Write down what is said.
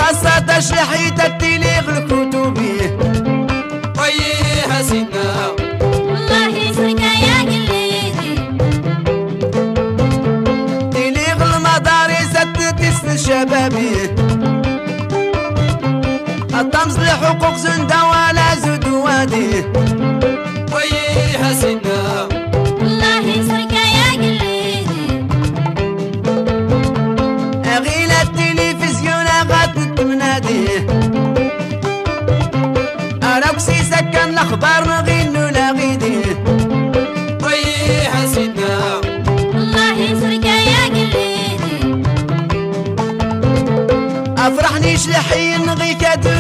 خاصة تشريحية التليغ الكتبي ويها سيدنا والله يسرك يا قليدي تليغ المدارس التسن الشبابي الطمس لحقوق زندا ولا زود وادي ويها سيدنا والله يسرك يا قليدي أغيل التلفزيون غاد منادي أراكسي سكن الأخبار نغينو لا غيدي ويها سيدنا والله يسرك يا قليدي أفرحنيش لحين نغي كادو